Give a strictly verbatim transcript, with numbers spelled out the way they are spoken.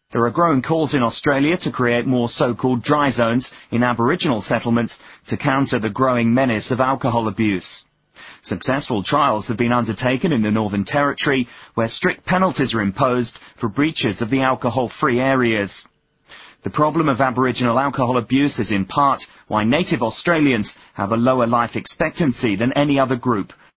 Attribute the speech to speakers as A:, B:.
A: There are growing calls in Australia to create more so-called dry zones in Aboriginal settlements to counter the growing menace of alcohol abuse. Successful trials have been undertaken in the Northern Territory, where strict penalties are imposed for breaches of the alcohol-free areas. The problem of Aboriginal alcohol abuse is in part why native Australians have a lower life expectancy than any other group,